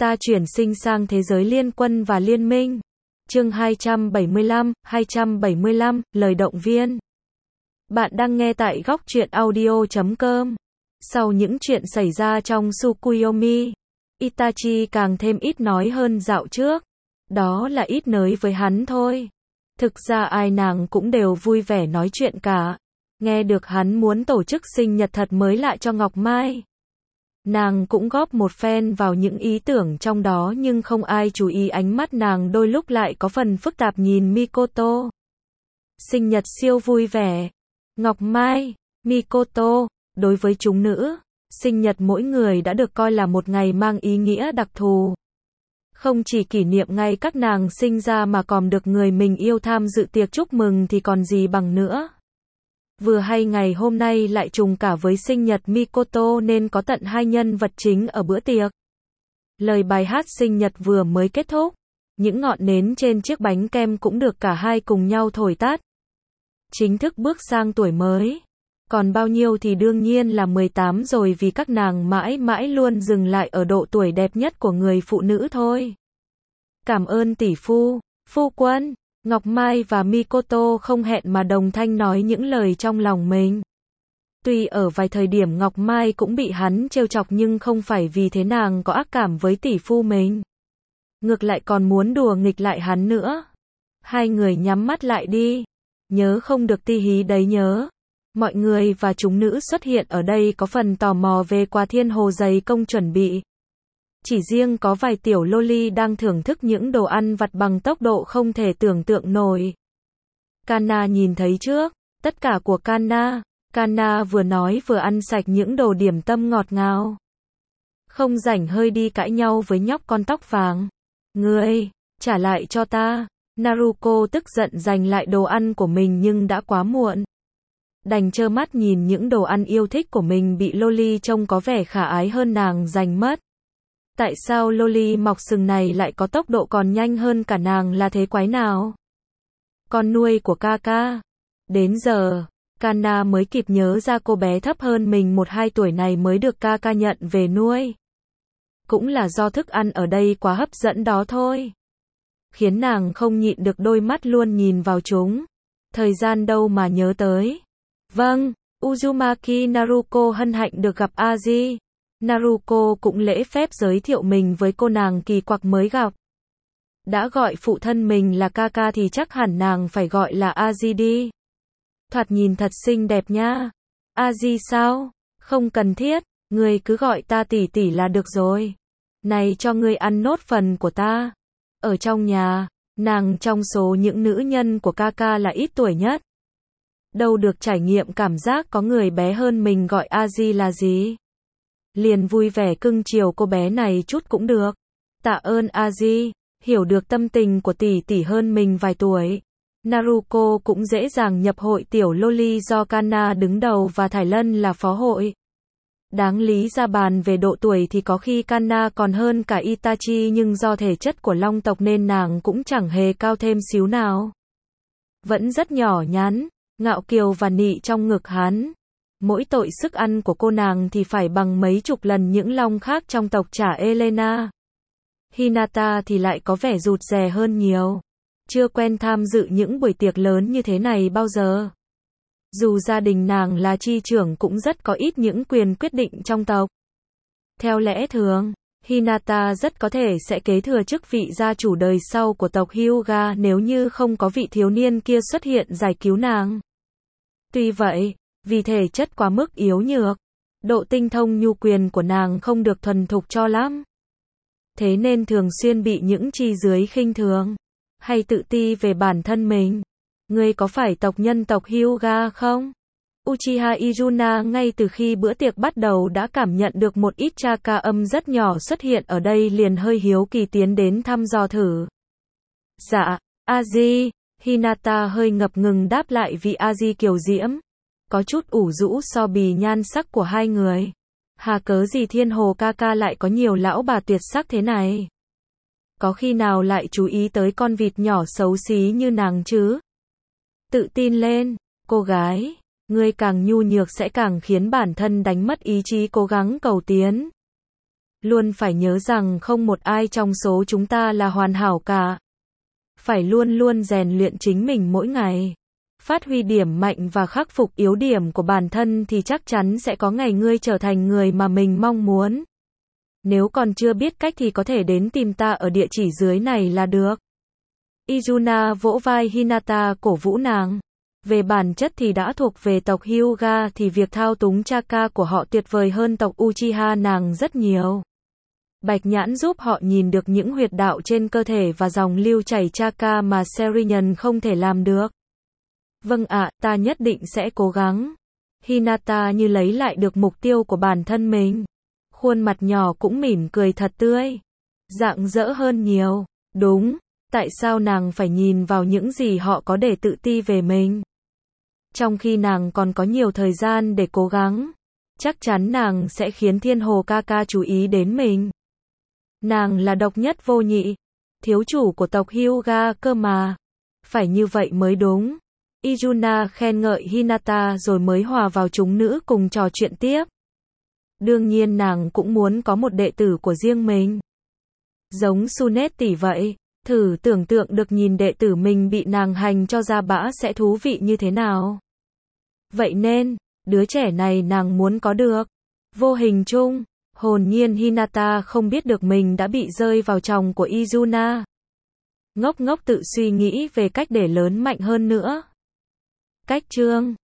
Ta chuyển sinh sang thế giới liên quân và liên minh. Chương 275, lời động viên. Bạn đang nghe tại góc truyện audio.com. Sau những chuyện xảy ra trong Tsukuyomi, Itachi càng thêm ít nói hơn dạo trước. Đó là ít nói với hắn thôi. Thực ra ai nàng cũng đều vui vẻ nói chuyện cả. Nghe được hắn muốn tổ chức sinh nhật thật mới lạ cho Ngọc Mai. Nàng cũng góp một phen vào những ý tưởng trong đó, nhưng không ai chú ý ánh mắt nàng đôi lúc lại có phần phức tạp nhìn Mikoto. Sinh nhật siêu vui vẻ. Ngọc Mai, Mikoto, đối với chúng nữ, sinh nhật mỗi người đã được coi là một ngày mang ý nghĩa đặc thù. Không chỉ kỷ niệm ngày các nàng sinh ra mà còn được người mình yêu tham dự tiệc chúc mừng thì còn gì bằng nữa. Vừa hay ngày hôm nay lại trùng cả với sinh nhật Mikoto nên có tận hai nhân vật chính ở bữa tiệc. Lời bài hát sinh nhật vừa mới kết thúc, những ngọn nến trên chiếc bánh kem cũng được cả hai cùng nhau thổi tắt. Chính thức bước sang tuổi mới. Còn bao nhiêu thì đương nhiên là 18 rồi, vì các nàng mãi mãi luôn dừng lại ở độ tuổi đẹp nhất của người phụ nữ thôi. Cảm ơn tỷ phu, phu quân. Ngọc Mai và Mikoto không hẹn mà đồng thanh nói những lời trong lòng mình. Tuy ở vài thời điểm Ngọc Mai cũng bị hắn trêu chọc, nhưng không phải vì thế nàng có ác cảm với tỷ phu mình. Ngược lại còn muốn đùa nghịch lại hắn nữa. Hai người nhắm mắt lại đi. Nhớ không được ti hí đấy nhớ. Mọi người và chúng nữ xuất hiện ở đây có phần tò mò về quà thiên hồ dày công chuẩn bị. Chỉ riêng có vài tiểu loli đang thưởng thức những đồ ăn vặt bằng tốc độ không thể tưởng tượng nổi. Kana nhìn thấy trước, tất cả của Kana. Kana vừa nói vừa ăn sạch những đồ điểm tâm ngọt ngào. Không rảnh hơi đi cãi nhau với nhóc con tóc vàng. Ngươi, trả lại cho ta. Naruko tức giận giành lại đồ ăn của mình nhưng đã quá muộn. Đành trơ mắt nhìn những đồ ăn yêu thích của mình bị loli trông có vẻ khả ái hơn nàng giành mất. Tại sao loli mọc sừng này lại có tốc độ còn nhanh hơn cả nàng là thế quái nào? Con nuôi của Kaka. Đến giờ, Kana mới kịp nhớ ra cô bé thấp hơn mình 1-2 tuổi này mới được Kaka nhận về nuôi. Cũng là do thức ăn ở đây quá hấp dẫn đó thôi. Khiến nàng không nhịn được đôi mắt luôn nhìn vào chúng. Thời gian đâu mà nhớ tới. Vâng, Uzumaki Naruko hân hạnh được gặp Aji. Naruko cũng lễ phép giới thiệu mình với cô nàng kỳ quặc mới gặp. Đã gọi phụ thân mình là Kaka thì chắc hẳn nàng phải gọi là Aji đi. Thoạt nhìn thật xinh đẹp nha. Aji sao? Không cần thiết, ngươi cứ gọi ta tỷ tỷ là được rồi. Này, cho ngươi ăn nốt phần của ta. Ở trong nhà, nàng trong số những nữ nhân của Kaka là ít tuổi nhất. Đâu được trải nghiệm cảm giác có người bé hơn mình gọi Aji là gì. Liền vui vẻ cưng chiều cô bé này chút cũng được. Tạ ơn Aji, hiểu được tâm tình của tỷ tỷ hơn mình vài tuổi. Naruko cũng dễ dàng nhập hội tiểu loli do Kana đứng đầu và Thải Lân là phó hội. Đáng lý ra bàn về độ tuổi thì có khi Kana còn hơn cả Itachi, nhưng do thể chất của long tộc nên nàng cũng chẳng hề cao thêm xíu nào. Vẫn rất nhỏ nhắn, ngạo kiều và nị trong ngực hắn. Mỗi tội sức ăn của cô nàng thì phải bằng mấy chục lần những long khác trong tộc trả Elena. Hinata thì lại có vẻ rụt rè hơn nhiều. Chưa quen tham dự những buổi tiệc lớn như thế này bao giờ. Dù gia đình nàng là chi trưởng cũng rất có ít những quyền quyết định trong tộc. Theo lẽ thường, Hinata rất có thể sẽ kế thừa chức vị gia chủ đời sau của tộc Hyuga nếu như không có vị thiếu niên kia xuất hiện giải cứu nàng. Tuy vậy, vì thể chất quá mức yếu nhược, độ tinh thông nhu quyền của nàng không được thuần thục cho lắm. Thế nên thường xuyên bị những chi dưới khinh thường, hay tự ti về bản thân mình. Ngươi có phải tộc nhân tộc Hyuga không? Uchiha Izuna ngay từ khi bữa tiệc bắt đầu đã cảm nhận được một ít chaka âm rất nhỏ xuất hiện ở đây, liền hơi hiếu kỳ tiến đến thăm dò thử. Dạ, Aji. Hinata hơi ngập ngừng đáp lại vì Aji kiều diễm, có chút ủ rũ so bì nhan sắc của hai người. Hà cớ gì thiên hồ Kaka lại có nhiều lão bà tuyệt sắc thế này? Có khi nào lại chú ý tới con vịt nhỏ xấu xí như nàng chứ? Tự tin lên, cô gái. Ngươi càng nhu nhược sẽ càng khiến bản thân đánh mất ý chí cố gắng cầu tiến. Luôn phải nhớ rằng không một ai trong số chúng ta là hoàn hảo cả. Phải luôn luôn rèn luyện chính mình mỗi ngày. Phát huy điểm mạnh và khắc phục yếu điểm của bản thân thì chắc chắn sẽ có ngày ngươi trở thành người mà mình mong muốn. Nếu còn chưa biết cách thì có thể đến tìm ta ở địa chỉ dưới này là được. Izuna vỗ vai Hinata cổ vũ nàng. Về bản chất thì đã thuộc về tộc Hyuga thì việc thao túng chakra của họ tuyệt vời hơn tộc Uchiha nàng rất nhiều. Bạch nhãn giúp họ nhìn được những huyệt đạo trên cơ thể và dòng lưu chảy chakra mà Serinhân không thể làm được. Vâng ạ, ta nhất định sẽ cố gắng. Hinata như lấy lại được mục tiêu của bản thân mình. Khuôn mặt nhỏ cũng mỉm cười thật tươi. Rạng rỡ hơn nhiều. Đúng, tại sao nàng phải nhìn vào những gì họ có để tự ti về mình? Trong khi nàng còn có nhiều thời gian để cố gắng. Chắc chắn nàng sẽ khiến Thiên Hồ Kaka chú ý đến mình. Nàng là độc nhất vô nhị. Thiếu chủ của tộc Hyuga cơ mà. Phải như vậy mới đúng. Izuna khen ngợi Hinata rồi mới hòa vào chúng nữ cùng trò chuyện tiếp. Đương nhiên nàng cũng muốn có một đệ tử của riêng mình. Giống Sunet tỷ vậy. Thử tưởng tượng được nhìn đệ tử mình bị nàng hành cho ra bã sẽ thú vị như thế nào. Vậy nên, đứa trẻ này nàng muốn có được. Vô hình chung, hồn nhiên Hinata không biết được mình đã bị rơi vào chòng của Izuna. Ngốc ngốc tự suy nghĩ về cách để lớn mạnh hơn nữa. Cách chương